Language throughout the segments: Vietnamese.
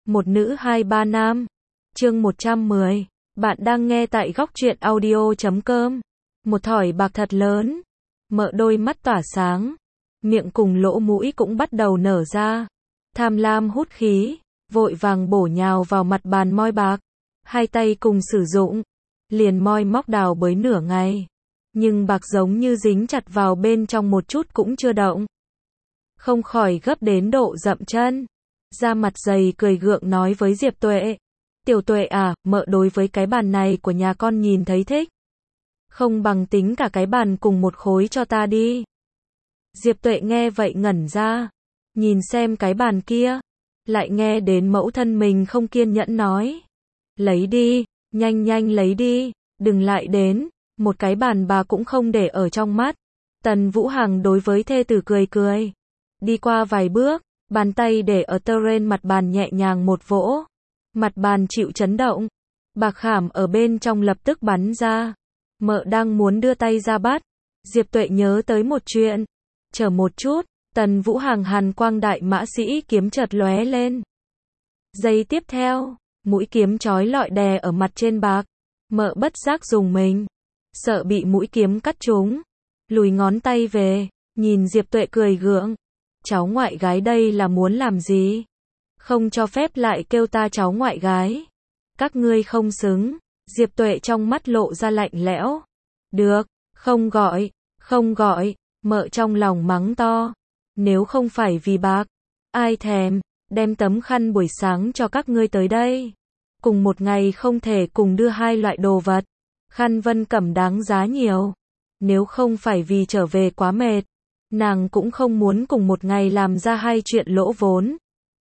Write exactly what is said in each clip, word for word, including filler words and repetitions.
một nữ hai ba nam. Chương một trăm mười. Bạn đang nghe tại góc truyện audio chấm com. Một thỏi bạc thật lớn. Mợ đôi mắt tỏa sáng. Miệng cùng lỗ mũi cũng bắt đầu nở ra. Tham lam hút khí. Vội vàng bổ nhào vào mặt bàn moi bạc. Hai tay cùng sử dụng. Liền moi móc đào bới nửa ngày. Nhưng bạc giống như dính chặt vào bên trong một chút cũng chưa động. Không khỏi gấp đến độ dậm chân. Da mặt dày cười gượng nói với Diệp Tuệ. Tiểu Tuệ à, mợ đối với cái bàn này của nhà con nhìn thấy thích. Không bằng tính cả cái bàn cùng một khối cho ta đi. Diệp Tuệ nghe vậy ngẩn ra. Nhìn xem cái bàn kia. Lại nghe đến mẫu thân mình không kiên nhẫn nói. Lấy đi, nhanh nhanh lấy đi, đừng lại đến. Một cái bàn bà cũng không để ở trong mắt. Tần Vũ Hằng đối với thê tử cười cười. Đi qua vài bước, bàn tay để ở tơ rên mặt bàn nhẹ nhàng một vỗ. Mặt bàn chịu chấn động. Bạc khảm ở bên trong lập tức bắn ra. Mợ đang muốn đưa tay ra bắt. Diệp Tuệ nhớ tới một chuyện. Chờ một chút, Tần Vũ Hằng hàn quang đại mã sĩ kiếm chợt lóe lên. Giây tiếp theo, mũi kiếm chói lọi đè ở mặt trên bạc. Mợ bất giác dùng mình. Sợ bị mũi kiếm cắt trúng. Lùi ngón tay về, nhìn Diệp Tuệ cười gượng. Cháu ngoại gái đây là muốn làm gì? Không cho phép lại kêu ta cháu ngoại gái. Các ngươi không xứng. Diệp Tuệ trong mắt lộ ra lạnh lẽo. Được, không gọi, không gọi. Mợ trong lòng mắng to. Nếu không phải vì bạc, ai thèm, đem tấm khăn buổi sáng cho các ngươi tới đây. Cùng một ngày không thể cùng đưa hai loại đồ vật. Khăn Vân Cẩm đáng giá nhiều. Nếu không phải vì trở về quá mệt, nàng cũng không muốn cùng một ngày làm ra hai chuyện lỗ vốn.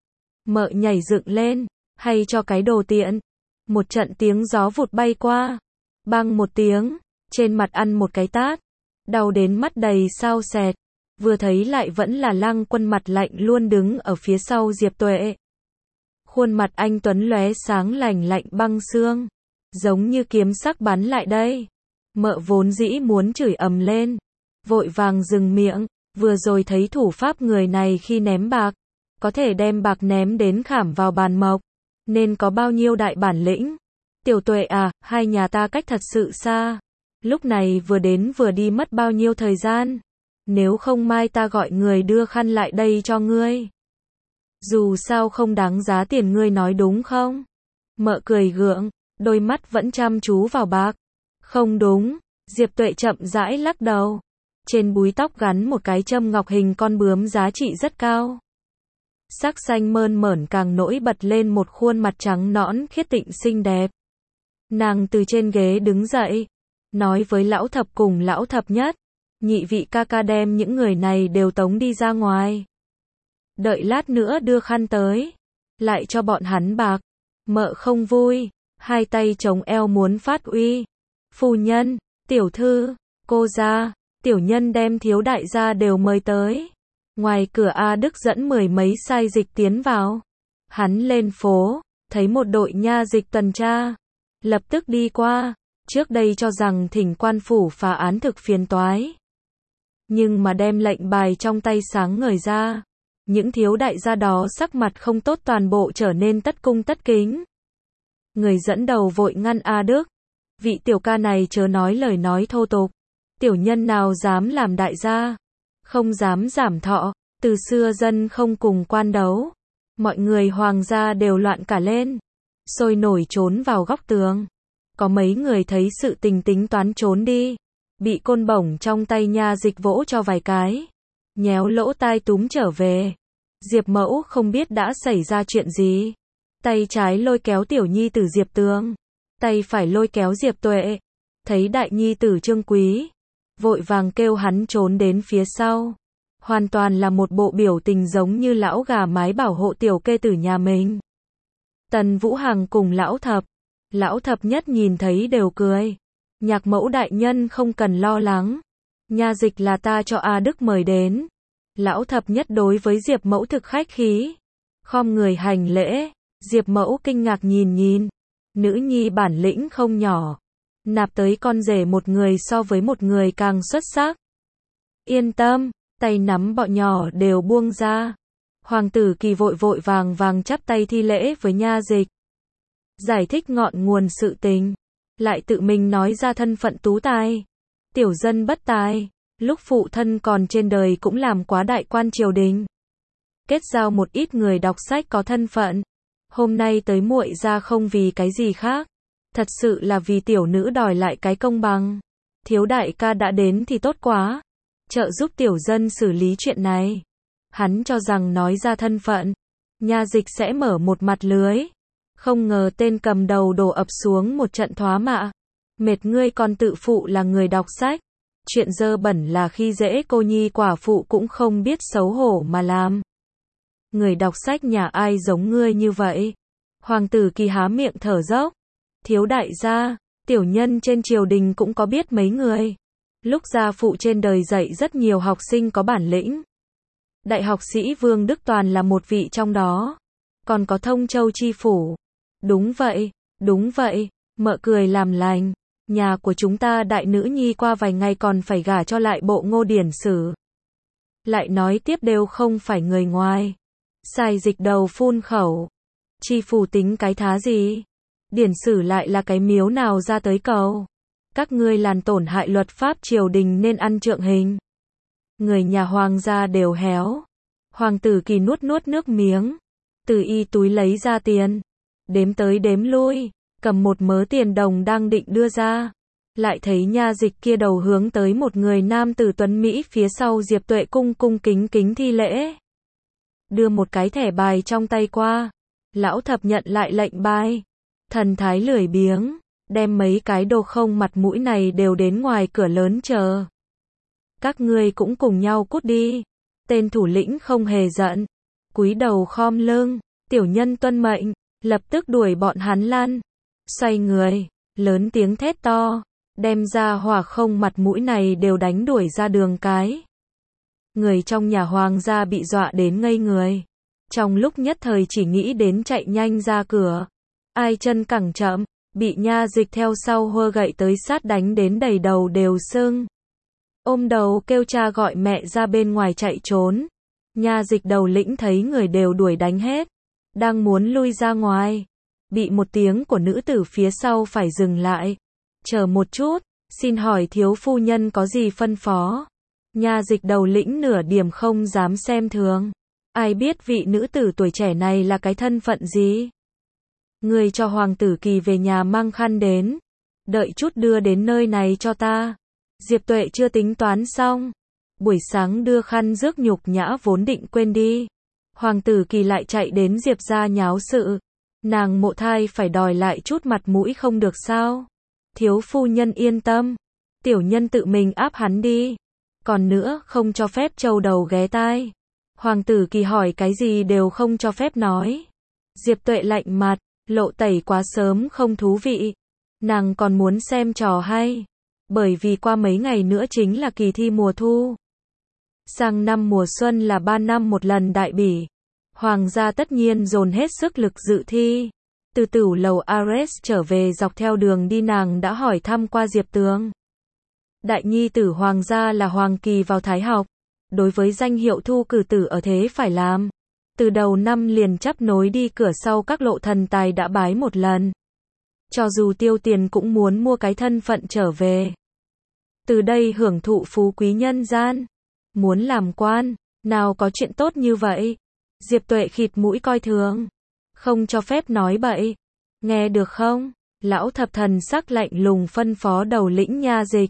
Mợ nhảy dựng lên, hay cho cái đồ tiện. Một trận tiếng gió vụt bay qua. Bang một tiếng, trên mặt ăn một cái tát. Đau đến mắt đầy sao sẹt. Vừa thấy lại vẫn là Lăng Quân mặt lạnh luôn đứng ở phía sau Diệp Tuệ. Khuôn mặt anh tuấn lóe sáng lành lạnh băng xương. Giống như kiếm sắc bắn lại đây. Mợ vốn dĩ muốn chửi ầm lên. Vội vàng dừng miệng. Vừa rồi thấy thủ pháp người này khi ném bạc. Có thể đem bạc ném đến khảm vào bàn mộc. Nên có bao nhiêu đại bản lĩnh. Tiểu Tuệ à, hai nhà ta cách thật sự xa. Lúc này vừa đến vừa đi mất bao nhiêu thời gian. Nếu không mai ta gọi người đưa khăn lại đây cho ngươi. Dù sao không đáng giá tiền, ngươi nói đúng không? Mợ cười gượng, đôi mắt vẫn chăm chú vào bạc. Không đúng. Diệp Tuệ chậm rãi lắc đầu. Trên búi tóc gắn một cái châm ngọc hình con bướm giá trị rất cao. Sắc xanh mơn mởn càng nổi bật lên một khuôn mặt trắng nõn khiết tịnh xinh đẹp. Nàng từ trên ghế đứng dậy. Nói với lão thập cùng lão thập nhất. Nhị vị ca ca đem những người này đều tống đi ra ngoài. Đợi lát nữa đưa khăn tới. Lại cho bọn hắn bạc. Mợ không vui. Hai tay chống eo muốn phát uy. Phu nhân, tiểu thư, cô gia, tiểu nhân đem thiếu đại gia đều mời tới. Ngoài cửa A Đức dẫn mười mấy sai dịch tiến vào. Hắn lên phố, thấy một đội nha dịch tuần tra. Lập tức đi qua. Trước đây cho rằng thỉnh quan phủ phá án thực phiền toái. Nhưng mà đem lệnh bài trong tay sáng ngời ra. Những thiếu đại gia đó sắc mặt không tốt, toàn bộ trở nên tất cung tất kính. Người dẫn đầu vội ngăn A Đức. Vị tiểu ca này chớ nói lời nói thô tục. Tiểu nhân nào dám làm đại gia. Không dám giảm thọ. Từ xưa dân không cùng quan đấu. Mọi người hoàng gia đều loạn cả lên. Sôi nổi trốn vào góc tường. Có mấy người thấy sự tình tính toán trốn đi. Bị côn bổng trong tay nha dịch vỗ cho vài cái. Nhéo lỗ tai túm trở về. Diệp Mẫu không biết đã xảy ra chuyện gì. Tay trái lôi kéo tiểu nhi tử Diệp Tường. Tay phải lôi kéo Diệp Tuệ. Thấy đại nhi tử Trương Quý. Vội vàng kêu hắn trốn đến phía sau. Hoàn toàn là một bộ biểu tình giống như lão gà mái bảo hộ tiểu kê tử nhà mình. Tần Vũ Hằng cùng lão thập. Lão thập nhất nhìn thấy đều cười. Nhạc mẫu đại nhân không cần lo lắng. Nha dịch là ta cho A Đức mời đến. Lão thập nhất đối với Diệp Mẫu thực khách khí. Khom người hành lễ. Diệp Mẫu kinh ngạc nhìn nhìn. Nữ nhi bản lĩnh không nhỏ. Nạp tới con rể một người so với một người càng xuất sắc. Yên tâm, tay nắm bọ nhỏ đều buông ra. Hoàng tử Kỳ vội vội vàng vàng chắp tay thi lễ với Nha Dịch. Giải thích ngọn nguồn sự tình. Lại tự mình nói ra thân phận tú tài. Tiểu dân bất tài. Lúc phụ thân còn trên đời cũng làm quá đại quan triều đình. Kết giao một ít người đọc sách có thân phận. Hôm nay tới muội ra không vì cái gì khác. Thật sự là vì tiểu nữ đòi lại cái công bằng. Thiếu đại ca đã đến thì tốt quá. Trợ giúp tiểu dân xử lý chuyện này. Hắn cho rằng nói ra thân phận, Nha Dịch sẽ mở một mặt lưới. Không ngờ tên cầm đầu đổ ập xuống một trận thoá mạ. Mệt ngươi còn tự phụ là người đọc sách. Chuyện dơ bẩn là khi dễ cô nhi quả phụ cũng không biết xấu hổ mà làm. Người đọc sách nhà ai giống ngươi như vậy? Hoàng tử Kỳ há miệng thở dốc. Thiếu đại gia, tiểu nhân trên triều đình cũng có biết mấy người. Lúc gia phụ trên đời dạy rất nhiều học sinh có bản lĩnh. Đại học sĩ Vương Đức Toàn là một vị trong đó. Còn có Thông Châu chi phủ. Đúng vậy, đúng vậy, mợ cười làm lành. Nhà của chúng ta đại nữ nhi qua vài ngày còn phải gả cho lại bộ Ngô Điển Sử. Lại nói tiếp đều không phải người ngoài. Sai Dịch đầu phun khẩu. Chi phủ tính cái thá gì? Điển Sử lại là cái miếu nào ra tới cầu? Các ngươi làm tổn hại luật pháp triều đình nên ăn trượng hình. Người nhà hoàng gia đều héo. Hoàng tử Kỳ nuốt nuốt nước miếng. Từ y túi lấy ra tiền. Đếm tới đếm lui. Cầm một mớ tiền đồng đang định đưa ra. Lại thấy Nha Dịch kia đầu hướng tới một người nam tử tuấn Mỹ phía sau Diệp Tuệ cung cung kính kính thi lễ. Đưa một cái thẻ bài trong tay qua. Lão thập nhận lại lệnh bài. Thần thái lười biếng. Đem mấy cái đồ không mặt mũi này đều đến ngoài cửa lớn chờ. Các ngươi cũng cùng nhau cút đi. Tên thủ lĩnh không hề giận. Cúi đầu khom lưng. Tiểu nhân tuân mệnh. Lập tức đuổi bọn hắn lăn. Xoay người. Lớn tiếng thét to. Đem ra hỏa không mặt mũi này đều đánh đuổi ra đường cái. Người trong nhà hoàng gia bị dọa đến ngây người. Trong lúc nhất thời chỉ nghĩ đến chạy nhanh ra cửa. Ai chân cẳng chậm. Bị Nha Dịch theo sau hơ gậy tới sát đánh đến đầy đầu đều sưng. Ôm đầu kêu cha gọi mẹ ra bên ngoài chạy trốn. Nha Dịch đầu lĩnh thấy người đều đuổi đánh hết. Đang muốn lui ra ngoài. Bị một tiếng của nữ tử phía sau phải dừng lại. Chờ một chút, xin hỏi thiếu phu nhân có gì phân phó? Nha Dịch đầu lĩnh nửa điểm không dám xem thường. Ai biết vị nữ tử tuổi trẻ này là cái thân phận gì? Người cho Hoàng tử Kỳ về nhà mang khăn đến. Đợi chút đưa đến nơi này cho ta. Diệp Tuệ chưa tính toán xong. Buổi sáng đưa khăn rước nhục nhã vốn định quên đi. Hoàng tử Kỳ lại chạy đến Diệp gia nháo sự. Nàng Mộ Thai phải đòi lại chút mặt mũi không được sao? Thiếu phu nhân yên tâm. Tiểu nhân tự mình áp hắn đi. Còn nữa không cho phép trâu đầu ghé tai. Hoàng tử Kỳ hỏi cái gì đều không cho phép nói. Diệp Tuệ lạnh mặt. Lộ tẩy quá sớm không thú vị. Nàng còn muốn xem trò hay. Bởi vì qua mấy ngày nữa chính là kỳ thi mùa thu. Sang năm mùa xuân là ba năm một lần đại bỉ. Hoàng gia tất nhiên dồn hết sức lực dự thi. Từ tửu lầu Ares trở về dọc theo đường đi nàng đã hỏi thăm qua Diệp Tường. Đại nhi tử hoàng gia là Hoàng Kỳ vào thái học. Đối với danh hiệu thu cử tử ở thế phải làm. Từ đầu năm liền chấp nối đi cửa sau các lộ thần tài đã bái một lần. Cho dù tiêu tiền cũng muốn mua cái thân phận trở về. Từ đây hưởng thụ phú quý nhân gian. Muốn làm quan, nào có chuyện tốt như vậy. Diệp Tuệ khịt mũi coi thường. Không cho phép nói bậy. Nghe được không? Lão thập thần sắc lạnh lùng phân phó đầu lĩnh Nha Dịch.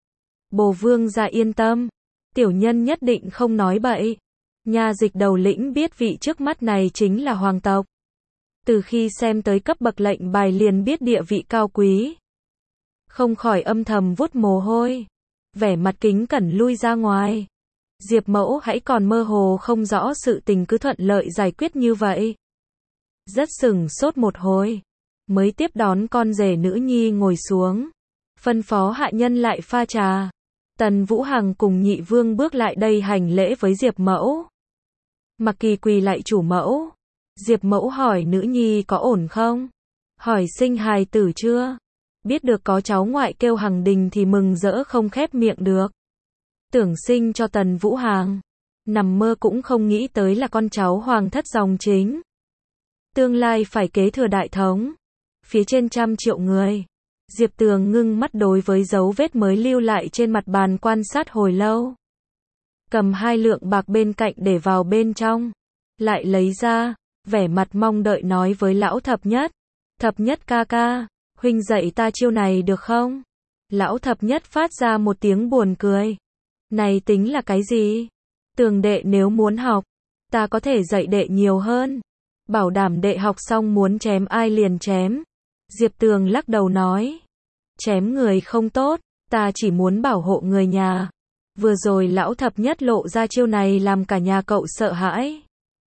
Bồ vương gia yên tâm. Tiểu nhân nhất định không nói bậy. Nha Dịch đầu lĩnh biết vị trước mắt này chính là hoàng tộc. Từ khi xem tới cấp bậc lệnh bài liền biết địa vị cao quý. Không khỏi âm thầm vuốt mồ hôi. Vẻ mặt kính cẩn lui ra ngoài. Diệp mẫu hãy còn mơ hồ không rõ sự tình cứ thuận lợi giải quyết như vậy. Rất sừng sốt một hồi. Mới tiếp đón con rể nữ nhi ngồi xuống. Phân phó hạ nhân lại pha trà. Tần Vũ Hằng cùng nhị vương bước lại đây hành lễ với Diệp mẫu. Mặc Kỳ quỳ lại chủ mẫu. Diệp mẫu hỏi nữ nhi có ổn không? Hỏi sinh hài tử chưa? Biết được có cháu ngoại kêu Hằng Đình thì mừng rỡ không khép miệng được. Tưởng sinh cho Tần Vũ Hằng. nằm mơ cũng không nghĩ tới là con cháu hoàng thất dòng chính. Tương lai phải kế thừa đại thống. Phía trên trăm triệu người. Diệp Tường ngưng mắt đối với dấu vết mới lưu lại trên mặt bàn quan sát hồi lâu. Cầm hai lượng bạc bên cạnh để vào bên trong. Lại lấy ra, vẻ mặt mong đợi nói với lão thập nhất. Thập nhất ca ca, huynh dạy ta chiêu này được không? Lão thập nhất phát ra một tiếng buồn cười. Này tính là cái gì? Tường đệ nếu muốn học, ta có thể dạy đệ nhiều hơn. Bảo đảm đệ học xong muốn chém ai liền chém. Diệp Tường lắc đầu nói. Chém người không tốt, ta chỉ muốn bảo hộ người nhà. Vừa rồi lão thập nhất lộ ra chiêu này làm cả nhà cậu sợ hãi.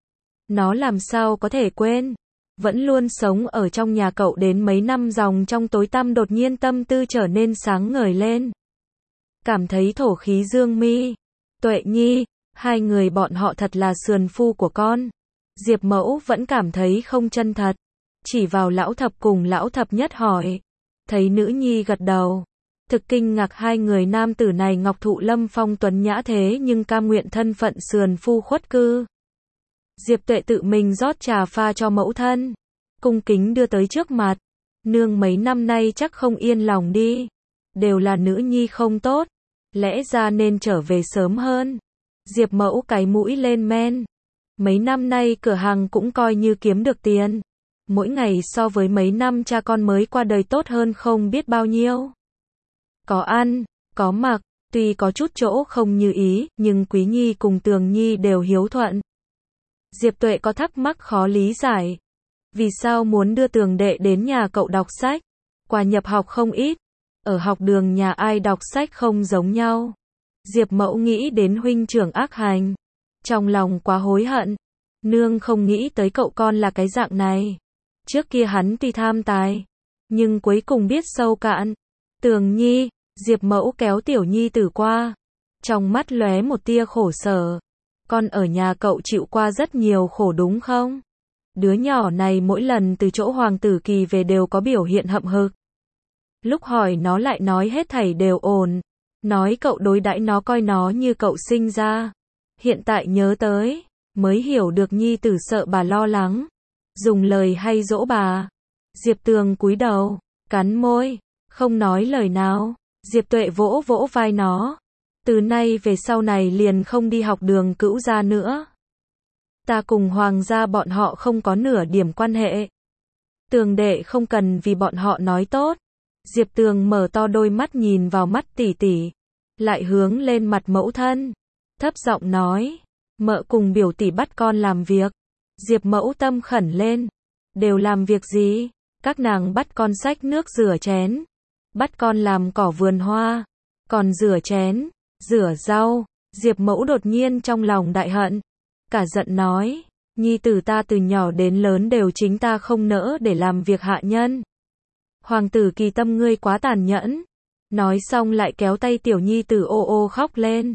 Nó làm sao có thể quên. Vẫn luôn sống ở trong nhà cậu đến mấy năm dòng trong tối tăm đột nhiên tâm tư trở nên sáng ngời lên. Cảm thấy thổ khí dương mi. Tuệ Nhi, hai người bọn họ thật là sườn phu của con. Diệp Mẫu vẫn cảm thấy không chân thật. Chỉ vào lão thập cùng lão thập nhất hỏi. Thấy nữ nhi gật đầu. Thực kinh ngạc hai người nam tử này ngọc thụ lâm phong tuấn nhã thế nhưng cam nguyện thân phận sườn phu khuất cư. Diệp Tuệ tự mình rót trà pha cho mẫu thân. Cung kính đưa tới trước mặt. Nương mấy năm nay chắc không yên lòng đi. Đều là nữ nhi không tốt. Lẽ ra nên trở về sớm hơn. Diệp Mẫu cái mũi lên men. Mấy năm nay cửa hàng cũng coi như kiếm được tiền. Mỗi ngày so với mấy năm cha con mới qua đời tốt hơn không biết bao nhiêu. Có ăn, có mặc, tuy có chút chỗ không như ý, nhưng Quý Nhi cùng Tường Nhi đều hiếu thuận. Diệp Tuệ có thắc mắc khó lý giải. Vì sao muốn đưa Tường đệ đến nhà cậu đọc sách? Quà nhập học không ít. Ở học đường nhà ai đọc sách không giống nhau. Diệp Mẫu nghĩ đến huynh trưởng ác hành. Trong lòng quá hối hận. Nương không nghĩ tới cậu con là cái dạng này. Trước kia hắn tuy tham tài, nhưng cuối cùng biết sâu cạn. Tường Nhi, Diệp Mẫu kéo tiểu nhi tử qua. Trong mắt lóe một tia khổ sở. Con ở nhà cậu chịu qua rất nhiều khổ đúng không? Đứa nhỏ này mỗi lần từ chỗ hoàng tử Kỳ về đều có biểu hiện hậm hực. Lúc hỏi nó lại nói hết thảy đều ổn. Nói cậu đối đãi nó coi nó như cậu sinh ra. Hiện tại nhớ tới, mới hiểu được nhi tử sợ bà lo lắng. Dùng lời hay dỗ bà. Diệp Tường cúi đầu, cắn môi, không nói lời nào. Diệp Tuệ vỗ vỗ vai nó. Từ nay về sau này liền không đi học đường Cữu gia nữa. Ta cùng hoàng gia bọn họ không có nửa điểm quan hệ. Tường đệ không cần vì bọn họ nói tốt. Diệp Tường mở to đôi mắt nhìn vào mắt tỷ tỷ. Lại hướng lên mặt mẫu thân. Thấp giọng nói. Mợ cùng biểu tỷ bắt con làm việc. Diệp Mẫu tâm khẩn lên. Đều làm việc gì? Các nàng bắt con xách nước rửa chén. Bắt con làm cỏ vườn hoa. Còn rửa chén, rửa rau. Diệp Mẫu đột nhiên trong lòng đại hận. Cả giận nói. Nhi tử ta từ nhỏ đến lớn đều chính ta không nỡ để làm việc hạ nhân. Hoàng tử Kỳ tâm ngươi quá tàn nhẫn. Nói xong lại kéo tay tiểu nhi tử ô ô khóc lên.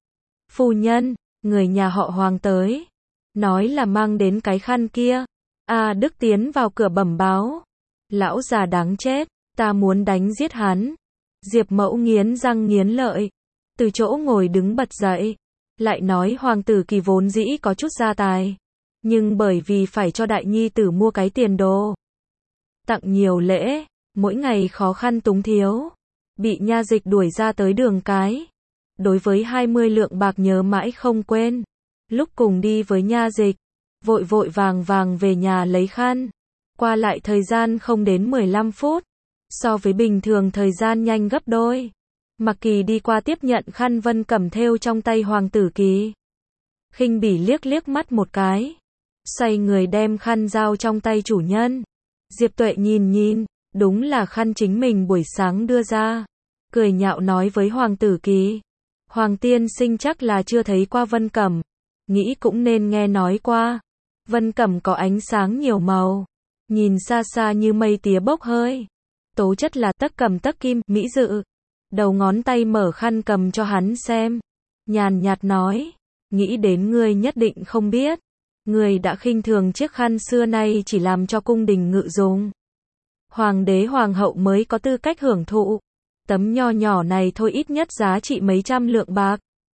Phu nhân, người nhà họ Hoàng tới. Nói là mang đến cái khăn kia. A Đức tiến vào cửa bẩm báo. Lão già đáng chết, ta muốn đánh giết hắn. Diệp Mẫu nghiến răng nghiến lợi. Từ chỗ ngồi đứng bật dậy. Lại nói hoàng tử Kỳ vốn dĩ có chút gia tài. Nhưng bởi vì phải cho đại nhi tử mua cái tiền đồ. Tặng nhiều lễ, mỗi ngày khó khăn túng thiếu. Bị nha dịch đuổi ra tới đường cái. Đối với hai mươi lượng bạc nhớ mãi không quên. Lúc cùng đi với nha dịch, vội vội vàng vàng về nhà lấy khăn. Qua lại thời gian không đến mười lăm phút. So với bình thường thời gian nhanh gấp đôi. Mặc Kỳ đi qua tiếp nhận khăn Vân Cẩm thêu trong tay hoàng tử Kỳ. Khinh bỉ liếc liếc mắt một cái. Xoay người đem khăn giao trong tay chủ nhân. Diệp Tuệ nhìn nhìn, đúng là khăn chính mình buổi sáng đưa ra. Cười nhạo nói với hoàng tử Kỳ. Hoàng tiên sinh chắc là chưa thấy qua Vân Cẩm. Nghĩ cũng nên nghe nói qua. Vân Cẩm có ánh sáng nhiều màu. Nhìn xa xa như mây tía bốc hơi. Tố chất là tấc cầm tấc kim, mỹ dự. Đầu ngón tay mở khăn cầm cho hắn xem. Nhàn nhạt nói. Nghĩ đến ngươi nhất định không biết. Ngươi đã khinh thường chiếc khăn xưa nay chỉ làm cho cung đình ngự dùng. Hoàng đế hoàng hậu mới có tư cách hưởng thụ. Tấm nho nhỏ này thôi ít nhất giá trị mấy trăm lượng bạc.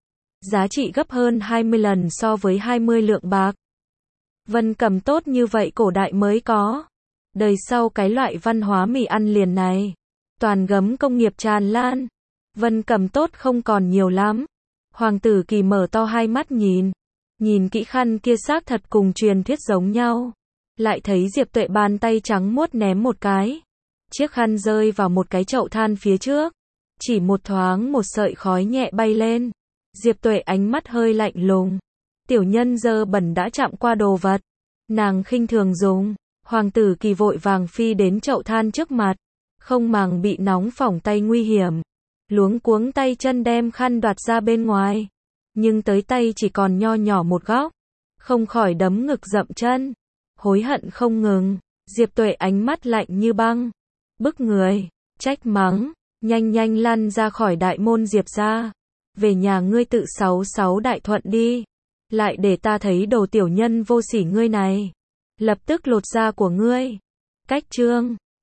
giá trị gấp hơn hai mươi lần so với hai mươi lượng bạc. Vân Cầm tốt như vậy cổ đại mới có. Đời sau cái loại văn hóa mì ăn liền này, toàn gấm công nghiệp tràn lan. Vân Cầm tốt không còn nhiều lắm. Hoàng tử Kỳ mở to hai mắt nhìn. Nhìn kỹ khăn kia xác thật cùng truyền thuyết giống nhau. Lại thấy Diệp Tuệ bàn tay trắng muốt ném một cái. Chiếc khăn rơi vào một cái chậu than phía trước. Chỉ một thoáng một sợi khói nhẹ bay lên. Diệp Tuệ ánh mắt hơi lạnh lùng. Tiểu nhân dơ bẩn đã chạm qua đồ vật. Nàng khinh thường dùng. Hoàng tử Kỳ vội vàng phi đến chậu than trước mặt. Không màng bị nóng phỏng tay nguy hiểm. Luống cuống tay chân đem khăn đoạt ra bên ngoài. Nhưng tới tay chỉ còn nho nhỏ một góc. Không khỏi đấm ngực dậm chân. Hối hận không ngừng. Diệp Tuệ ánh mắt lạnh như băng. Bức người. Trách mắng. Nhanh nhanh lăn ra khỏi đại môn Diệp gia. Về nhà ngươi tự sáu sáu đại thuận đi. Lại để ta thấy đồ tiểu nhân vô sỉ ngươi này. Lập tức lột da của ngươi. Cách chương